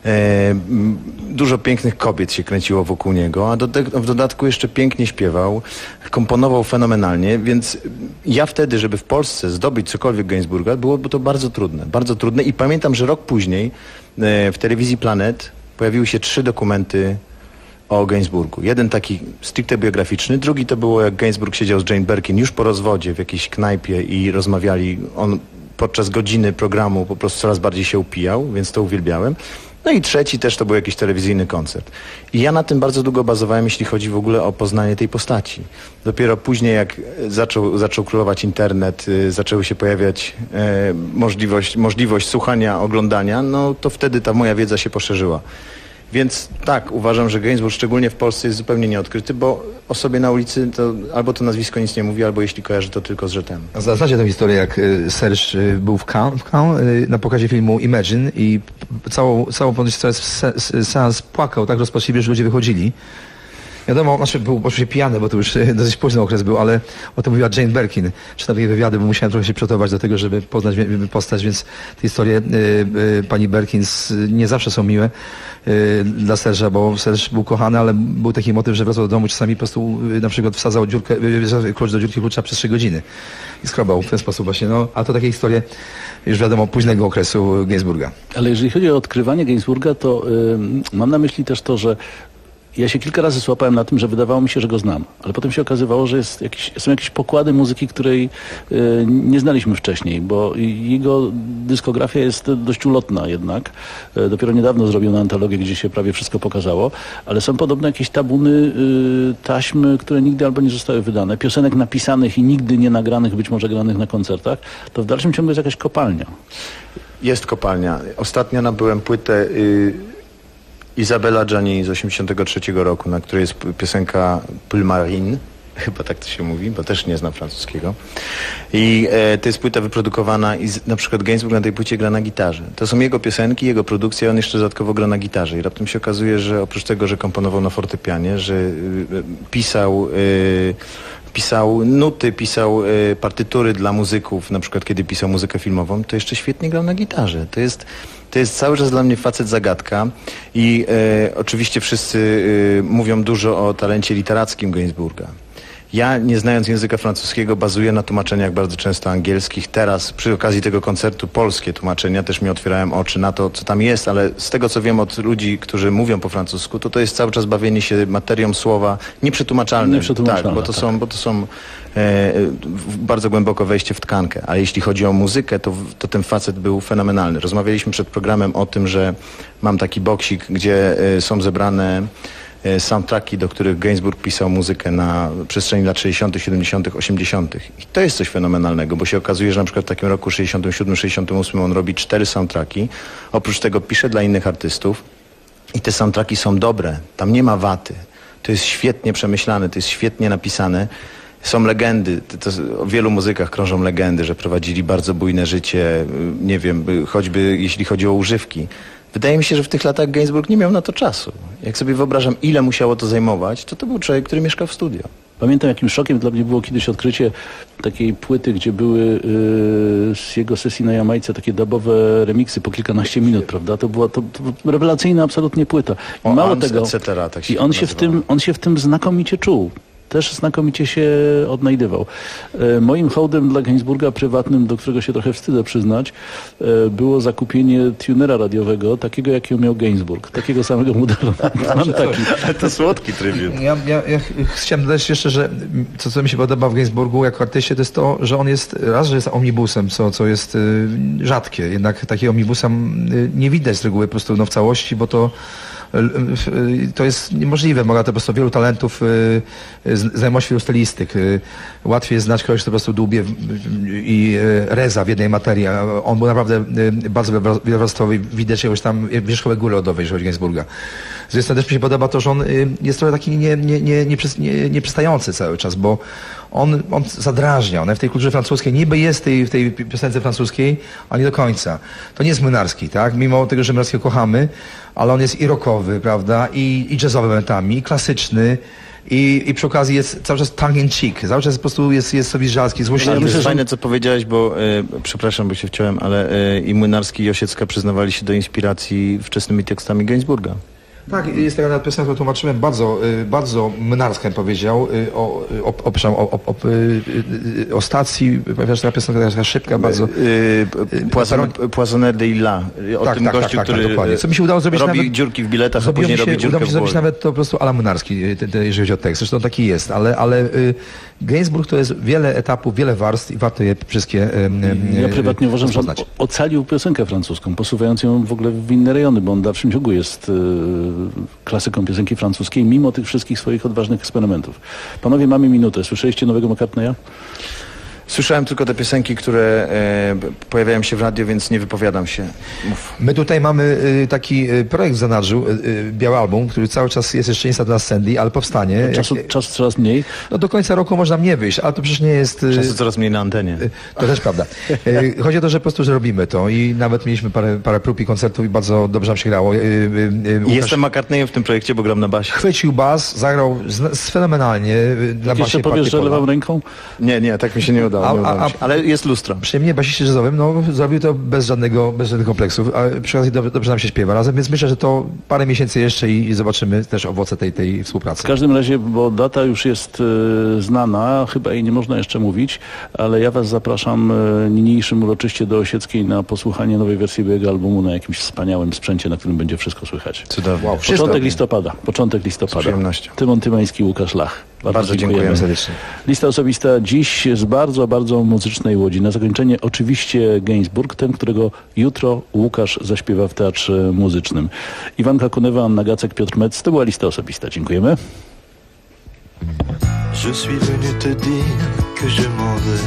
dużo pięknych kobiet się kręciło wokół niego, a w dodatku jeszcze pięknie śpiewał, komponował fenomenalnie, więc ja wtedy, żeby w Polsce zdobyć cokolwiek Gainsbourga, byłoby to bardzo trudne i pamiętam, że rok później w telewizji Planet pojawiły się 3 dokumenty o Gainsbourgu. Jeden taki stricte biograficzny, drugi to było, jak Gainsbourg siedział z Jane Birkin już po rozwodzie w jakiejś knajpie i rozmawiali. On podczas godziny programu po prostu coraz bardziej się upijał, więc to uwielbiałem. No i trzeci też to był jakiś telewizyjny koncert. I ja na tym bardzo długo bazowałem, jeśli chodzi w ogóle o poznanie tej postaci. Dopiero później, jak zaczął królować internet, zaczęły się pojawiać możliwość słuchania, oglądania, no to wtedy ta moja wiedza się poszerzyła. Więc tak, uważam, że Gainsbourg szczególnie w Polsce jest zupełnie nieodkryty, bo o sobie na ulicy to albo to nazwisko nic nie mówi, albo jeśli kojarzy, to tylko z J'étais. A znacie tę historię, jak Serge był w Cannes na pokazie filmu Imagine i całą seans płakał tak rozpaczliwie, że ludzie wychodzili. Wiadomo, był oczywiście pijany, bo to już dosyć późny okres był, ale o tym mówiła Jane Birkin. Czytam jej wywiady, bo musiałem trochę się przygotować do tego, żeby poznać postać, więc te historie pani Birkin nie zawsze są miłe dla Serge'a, bo Serge był kochany, ale był taki motyw, że wracał do domu, czasami po prostu na przykład wsadzał klucz do dziurki klucza przez 3 godziny i skrobał w ten sposób właśnie. No, a to takie historie już wiadomo późnego okresu Gainsbourga. Ale jeżeli chodzi o odkrywanie Gainsbourga, to mam na myśli też to, że ja się kilka razy złapałem na tym, że wydawało mi się, że go znam, ale potem się okazywało, że są jakieś pokłady muzyki, której nie znaliśmy wcześniej, bo jego dyskografia jest dość ulotna jednak. Dopiero niedawno zrobiono antologię, gdzie się prawie wszystko pokazało, ale są podobno jakieś tabuny taśmy, które nigdy albo nie zostały wydane, piosenek napisanych i nigdy nie nagranych, być może granych na koncertach, to w dalszym ciągu jest jakaś kopalnia. Jest kopalnia. Ostatnio nabyłem płytę Isabella Giannini z 1983 roku, na której jest piosenka Pull Marine chyba tak to się mówi, bo też nie znam francuskiego. I to jest płyta wyprodukowana i na przykład Gainsbourg na tej płycie gra na gitarze. To są jego piosenki, jego produkcja, on jeszcze dodatkowo gra na gitarze. I raptem się okazuje, że oprócz tego, że komponował na fortepianie, że pisał nuty, pisał partytury dla muzyków, na przykład kiedy pisał muzykę filmową, to jeszcze świetnie grał na gitarze. To jest cały czas dla mnie facet zagadka i oczywiście wszyscy mówią dużo o talencie literackim Gainsbourga. Ja, nie znając języka francuskiego, bazuję na tłumaczeniach bardzo często angielskich. Teraz przy okazji tego koncertu polskie tłumaczenia też mi otwierałem oczy na to, co tam jest, ale z tego, co wiem od ludzi, którzy mówią po francusku, to jest cały czas bawienie się materią słowa nieprzetłumaczalnym. Tak, bo to są bardzo głęboko wejście w tkankę. A jeśli chodzi o muzykę, to ten facet był fenomenalny. Rozmawialiśmy przed programem o tym, że mam taki boksik, gdzie są zebrane soundtracki, do których Gainsbourg pisał muzykę na przestrzeni lat 60., 70., 80. I to jest coś fenomenalnego, bo się okazuje, że na przykład w takim roku 67, 68 on robi 4 soundtracki. Oprócz tego pisze dla innych artystów i te soundtracki są dobre. Tam nie ma waty. To jest świetnie przemyślane, to jest świetnie napisane. Są legendy, o wielu muzykach krążą legendy, że prowadzili bardzo bujne życie, nie wiem, choćby jeśli chodzi o używki. Wydaje mi się, że w tych latach Gainsbourg nie miał na to czasu. Jak sobie wyobrażam, ile musiało to zajmować, to był człowiek, który mieszkał w studio. Pamiętam, jakim szokiem dla mnie było kiedyś odkrycie takiej płyty, gdzie były z jego sesji na Jamajce takie dubowe remiksy po kilkanaście minut, prawda? To była to rewelacyjna absolutnie płyta. I mało tego, etc., tak się i on się w tym znakomicie czuł. Też znakomicie się odnajdywał. Moim hołdem dla Gainsbourga prywatnym, do którego się trochę wstydzę przyznać, było zakupienie tunera radiowego, takiego jakiego miał Gainsbourg. Takiego samego modelu. Mam taki. Ale to słodki trybut. Ja chciałem dodać jeszcze, że to, co mi się podoba w Gainsbourgu jako artyście, to jest to, że on jest, raz, że jest omnibusem, co jest rzadkie. Jednak takiego omnibusa nie widać z reguły po prostu w całości, bo to jest niemożliwe. Mogę to po prostu wielu talentów, znajomości wielu stylistyk. Łatwiej jest znać kogoś, kto po prostu dłubie i reza w jednej materii. On był naprawdę bardzo wielowarstwowy. Widać jakoś tam wierzchołek góry lodowej, jeżeli chodzi o Gainsbourga. Z drugiej strony też mi się podoba to, że on jest trochę taki nieprzystający cały czas, bo on zadrażnia. On w tej kulturze francuskiej niby jest w tej piosence francuskiej, ale nie do końca. To nie jest Młynarski, tak? Mimo tego, że Młynarskiego kochamy, ale on jest i rockowy, prawda? I jazzowy momentami, i klasyczny. I przy okazji jest cały czas tongue in cheek. Cały czas po prostu jest sowiżalski, złośliwy. To jest fajne, co powiedziałeś, bo przepraszam, bo się wciąłem, ale i Młynarski, i Osiecka przyznawali się do inspiracji wczesnymi tekstami Gainsbourga. Tak, jest taka piosenka, którą tłumaczyłem, bardzo młynarska, bym powiedział, o stacji, ponieważ ta piosenka taka szybka, bardzo... Poissonnière d'Illa, o tym gościu, który co mi się udało zrobić robi nawet, dziurki w biletach, a później robi dziurkę udało mi się w zrobić nawet to po prostu ala młynarski, jeżeli chodzi o tekst. Zresztą taki jest, ale Gainsbourg to jest wiele etapów, wiele warstw i warto je wszystkie Ja prywatnie uważam, że on ocalił piosenkę francuską, posuwając ją w ogóle w inne rejony, bo on w dalszym ciągu jest klasyką piosenki francuskiej, mimo tych wszystkich swoich odważnych eksperymentów. Panowie, mamy minutę. Słyszeliście nowego McCartneya? Słyszałem tylko te piosenki, które pojawiają się w radio, więc nie wypowiadam się. Mów. My tutaj mamy taki projekt w zanadrzu, biały album, który cały czas jest jeszcze niestety na Sandy, ale powstanie. Czas coraz mniej? No do końca roku można nie wyjść, ale to przecież nie jest... Czasu coraz mniej na antenie. To też prawda. Chodzi o to, że po prostu, że robimy to i nawet mieliśmy parę prób i koncertów i bardzo dobrze nam się grało. Jestem McCartneyem w tym projekcie, bo gram na basie. Chwycił bas, zagrał fenomenalnie na basie. Jeszcze powiesz, że lewą ręką? Nie, tak mi się nie udało. Ale jest lustro. Przy mnie basiście jazzowym, zrobił to bez żadnych kompleksów, a przy okazji dobrze nam się śpiewa razem, więc myślę, że to parę miesięcy jeszcze i zobaczymy też owoce tej współpracy. W każdym razie, bo data już jest znana, chyba jej nie można jeszcze mówić, ale ja was zapraszam niniejszym uroczyście do Osieckiej na posłuchanie nowej wersji jego albumu na jakimś wspaniałym sprzęcie, na którym będzie wszystko słychać. Cudownie. Wow, Początek listopada. Z przyjemnością. Tymon Tymański, Łukasz Lach. Bardzo dziękujemy serdecznie. Lista osobista dziś z bardzo, bardzo muzycznej Łodzi. Na zakończenie oczywiście Gainsbourg, ten, którego jutro Łukasz zaśpiewa w Teatrze Muzycznym. Iwanka Kunewa, Anna Gacek, Piotr Metz. To była lista osobista. Dziękujemy. Je suis venu te dire que je m'en vais.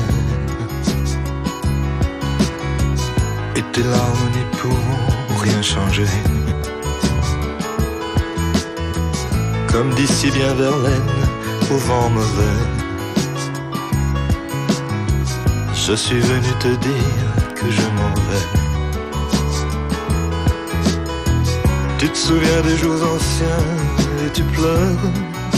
Et tes larmes n'y pourront rien changer. Comme dit si bien Verlaine, au vent mauvais. Je suis venu te dire que je m'en vais. Tu te souviens des jours anciens et tu pleures.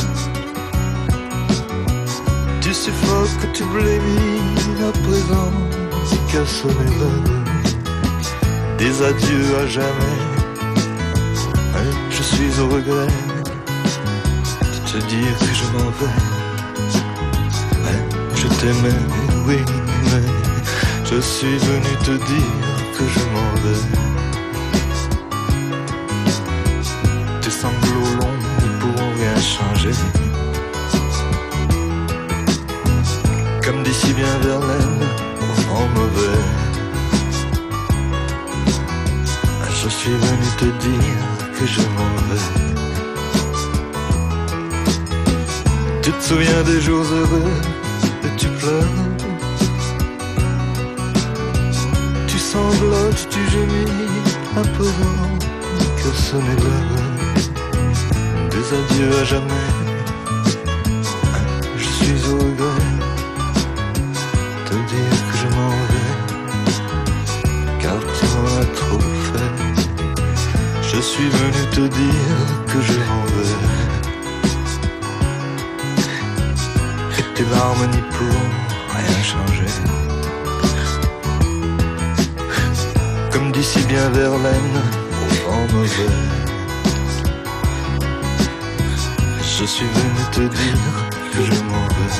Tu suffoques, tu blémis à présent, qu'à sonner l'heure. Des adieux à jamais. Je suis au regret de te dire que je m'en vais. Je t'aimais, oui, mais je suis venu te dire que je m'en vais. Tes sanglots longs ne pourront rien changer. Comme d'ici bien Verlaine, au vent mauvais. Je suis venu te dire que je m'en vais. Tu te souviens des jours heureux et tu pleures. Tu sanglotes, tu gémis à présent que sonner l'heure. Des adieux à jamais. Je suis au regret de te dire que je m'en vais, car tu m'en as trop fait. Je suis venu te dire que je m'en vais. Et tes larmes n'y pourront rien changer. Comme d'ici bien Verlaine, au vent mauvais. Je suis venu te dire que je m'en vais.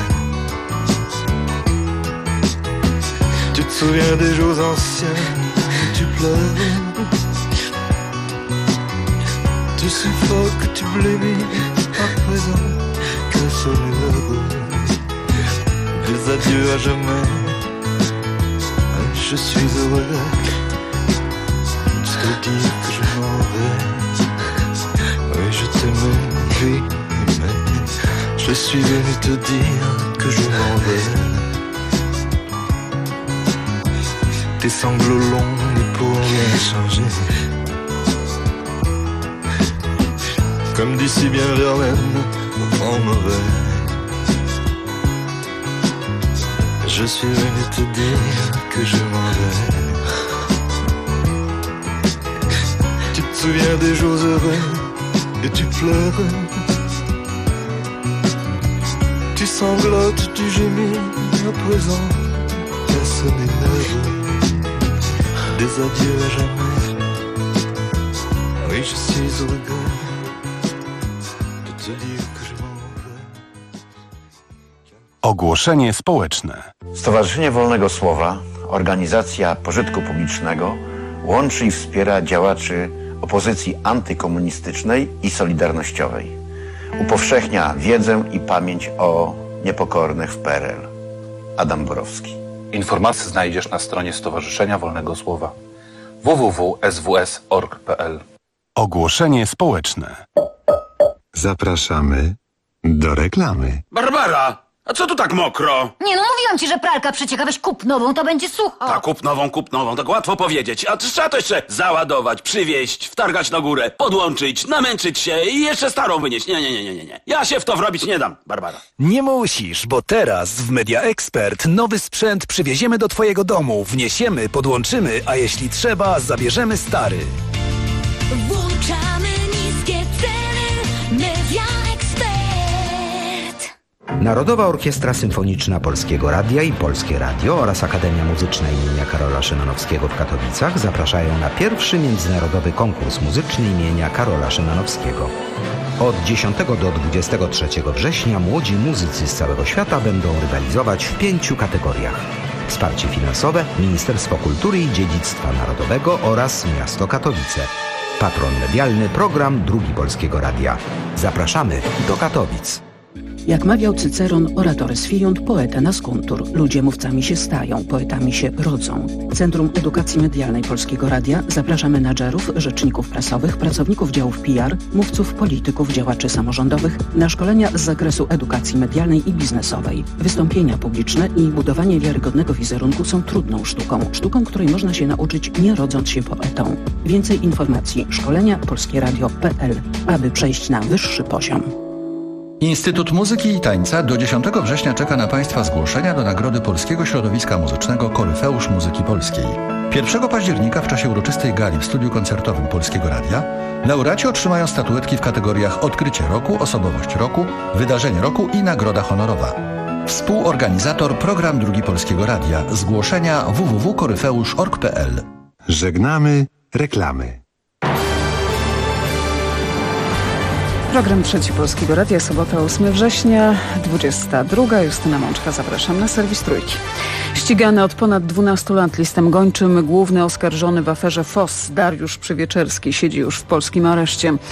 Tu te souviens des jours anciens où tu pleures. Tu suffoques, tu blémis à présent que sonne l'heure. Des adieux à jamais. Je suis heureux de te dire que je m'en vais. Oui, je t'aimais, oui, mais je suis venu te dire que je m'en vais. Tes sanglots longs ne pourront rien changer. Comme d'ici bien Verlaine, au vent mauvais. Je suis venu te dire que je m'en vais. Tu te souviens des jours heureux et tu pleures. Tu sanglotes, tu gémis à présent qu'à sonner l'heure. Des adieux à jamais. Oui, je suis au regret. Ogłoszenie społeczne. Stowarzyszenie Wolnego Słowa, organizacja pożytku publicznego, łączy i wspiera działaczy opozycji antykomunistycznej i solidarnościowej. Upowszechnia wiedzę i pamięć o niepokornych w PRL. Adam Borowski. Informacje znajdziesz na stronie Stowarzyszenia Wolnego Słowa www.sws.org.pl. Ogłoszenie społeczne. Zapraszamy do reklamy. Barbara! A co tu tak mokro? Nie no, mówiłam ci, że pralka przecieka, weź kup nową, to będzie sucho. Tak, kup nową, tak łatwo powiedzieć. A trzeba to jeszcze załadować, przywieźć, wtargać na górę, podłączyć, namęczyć się i jeszcze starą wynieść. Nie. Ja się w to wrobić nie dam, Barbara. Nie musisz, bo teraz w Media Expert nowy sprzęt przywieziemy do twojego domu, wniesiemy, podłączymy, a jeśli trzeba, zabierzemy stary. Włączamy niskie ceny, Media Expert. Narodowa Orkiestra Symfoniczna Polskiego Radia i Polskie Radio oraz Akademia Muzyczna imienia Karola Szymanowskiego w Katowicach zapraszają na pierwszy międzynarodowy konkurs muzyczny imienia Karola Szymanowskiego. Od 10 do 23 września młodzi muzycy z całego świata będą rywalizować w 5 kategoriach. Wsparcie finansowe Ministerstwo Kultury i Dziedzictwa Narodowego oraz Miasto Katowice. Patron medialny program Drugi Polskiego Radia. Zapraszamy do Katowic. Jak mawiał Cyceron, oratorys fiunt, poeta nascuntur. Ludzie mówcami się stają, poetami się rodzą. Centrum Edukacji Medialnej Polskiego Radia zaprasza menadżerów, rzeczników prasowych, pracowników działów PR, mówców, polityków, działaczy samorządowych na szkolenia z zakresu edukacji medialnej i biznesowej. Wystąpienia publiczne i budowanie wiarygodnego wizerunku są trudną sztuką, której można się nauczyć nie rodząc się poetą. Więcej informacji szkolenia polskieradio.pl, aby przejść na wyższy poziom. Instytut Muzyki i Tańca do 10 września czeka na Państwa zgłoszenia do Nagrody Polskiego Środowiska Muzycznego Koryfeusz Muzyki Polskiej. 1 października w czasie uroczystej gali w studiu koncertowym Polskiego Radia laureaci otrzymają statuetki w kategoriach Odkrycie Roku, Osobowość Roku, Wydarzenie Roku i Nagroda Honorowa. Współorganizator Program Drugi Polskiego Radia. Zgłoszenia www.koryfeusz.org.pl. Żegnamy reklamy. Program Trzeci Polskiego Radia, sobota 8 września, 22. Justyna Mączka, zapraszam na serwis Trójki. Ścigany od ponad 12 lat listem gończym główny oskarżony w aferze FOS Dariusz Przywieczerski siedzi już w polskim areszcie.